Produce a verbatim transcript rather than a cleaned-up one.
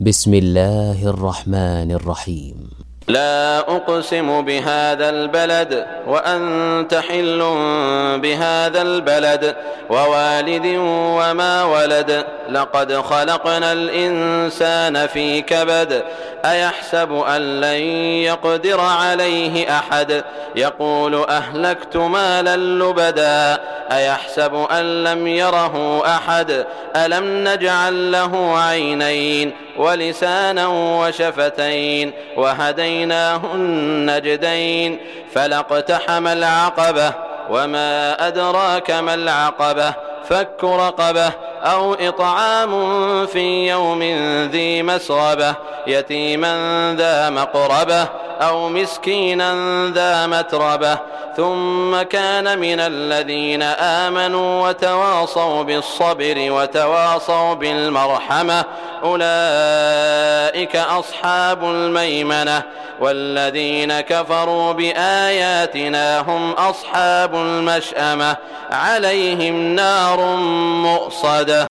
بسم الله الرحمن الرحيم. لا أقسم بهذا البلد وأنت حل بهذا البلد ووالد وما ولد لقد خلقنا الإنسان في كبد أيحسب أن لن يقدر عليه أحد يقول أهلكت مالا لبدا أيحسب أن لم يره أحد ألم نجعل له عينين ولسانا وشفتين وهديناه النجدين فلاقتحم العقبة وما أدراك ما العقبة فك رقبة أو إطعام في يوم ذي مسغبة يتيما ذا مقربة أو مسكينا ذا متربة ثم كان من الذين آمنوا وتواصوا بالصبر وتواصوا بالمرحمة أولئك أصحاب الميمنة والذين كفروا بآياتنا هم أصحاب المشأمة عليهم نار مؤصدة